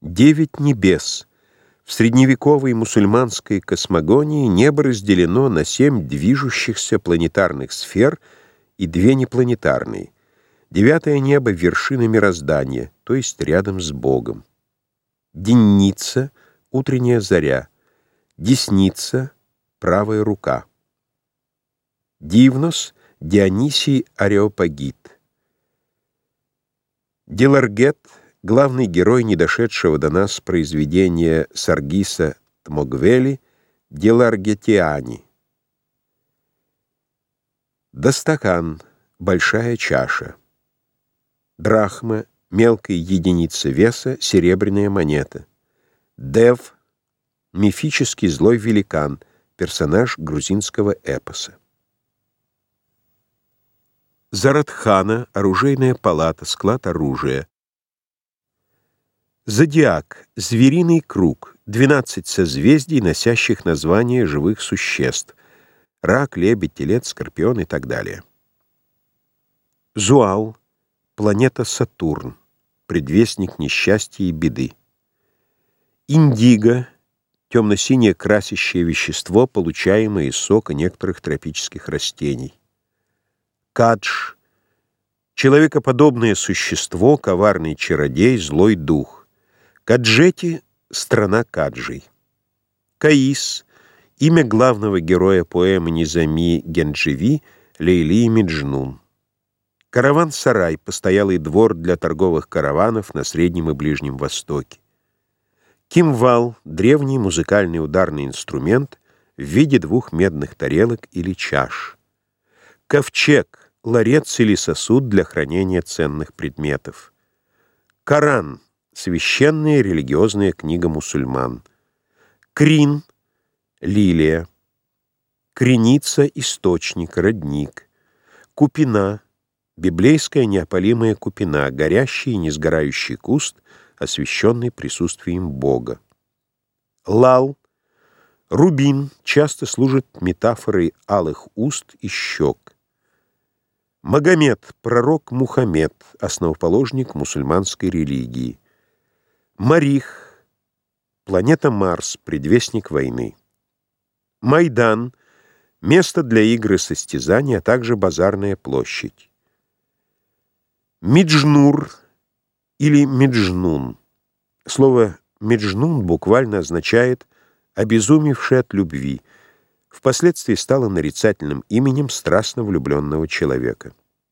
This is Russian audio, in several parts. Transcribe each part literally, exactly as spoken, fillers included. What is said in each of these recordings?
Девять небес. В средневековой мусульманской космогонии небо разделено на семь движущихся планетарных сфер и две непланетарные. Девятое небо — вершина мироздания, то есть рядом с Богом. Денница — утренняя заря. Десница — правая рука. Дивнос — Дионисий Ареопагит. Деларгет — главный герой недошедшего до нас произведения Саргиса Тмогвели «Деларгетиани». Дастакан — большая чаша. Драхма — мелкая единица веса, серебряная монета. Дев — мифический злой великан, персонаж грузинского эпоса. Заратхана — оружейная палата, склад оружия. Зодиак — звериный круг, двенадцать созвездий, носящих названия живых существ: рак, лебедь, телец, скорпион и так далее. Зуал — планета Сатурн, предвестник несчастья и беды. Индиго — темно-синее красящее вещество, получаемое из сока некоторых тропических растений. Кадж — человекоподобное существо, коварный чародей, злой дух. Каджети — страна каджей. Каис — имя главного героя поэмы Низами Генджеви «Лейли и Меджнун». Караван-сарай — постоялый двор для торговых караванов на Среднем и Ближнем Востоке. Кимвал — древний музыкальный ударный инструмент в виде двух медных тарелок или чаш. Ковчег — ларец или сосуд для хранения ценных предметов. Коран — священная религиозная книга мусульман. Крин — лилия. Креница — источник, родник. Купина — библейская неопалимая купина, горящий и несгорающий куст, освященный присутствием Бога. Лал — рубин, часто служит метафорой алых уст и щек. Магомед — пророк Мухаммед, основоположник мусульманской религии. Марих — планета Марс, предвестник войны. Майдан — место для игр и состязаний, а также базарная площадь. Миджнур или Меджнун. Слово Меджнун буквально означает «обезумевший от любви». Впоследствии стало нарицательным именем страстно влюбленного человека.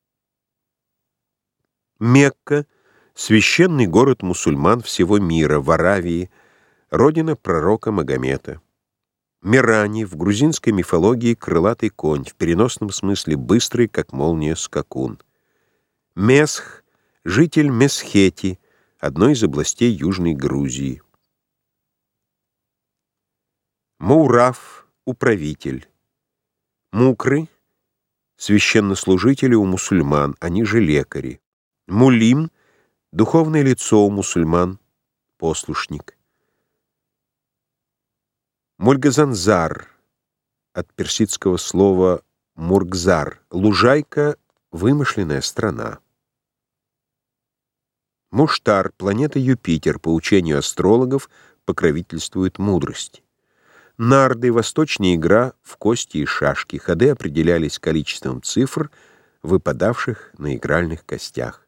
Мекка — священный город мусульман всего мира, в Аравии, родина пророка Магомета. Мирани — в грузинской мифологии крылатый конь, в переносном смысле быстрый, как молния, скакун. Месх — житель Месхети, одной из областей Южной Грузии. Маураф — управитель. Мукры — священнослужители у мусульман, они же лекари. Мулим — духовное лицо у мусульман, послушник. Мульгазанзар, от персидского слова мургзар, лужайка, вымышленная страна. Муштар, планета Юпитер, по учению астрологов, покровительствует мудрости. Нарды — восточная игра в кости и шашки. Ходы определялись количеством цифр, выпадавших на игральных костях.